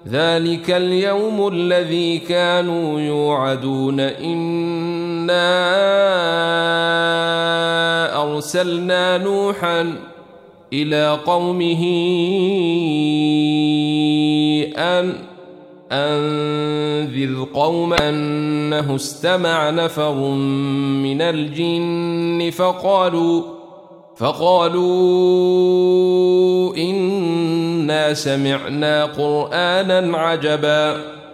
ذلك اليوم الذي كانوا يوعدون إنا أرسلنا نوحا إلى قومه أن أنذر قوم أنه استمع نفر من الجن فقالوا إنا سمعنا قرآنا عجبا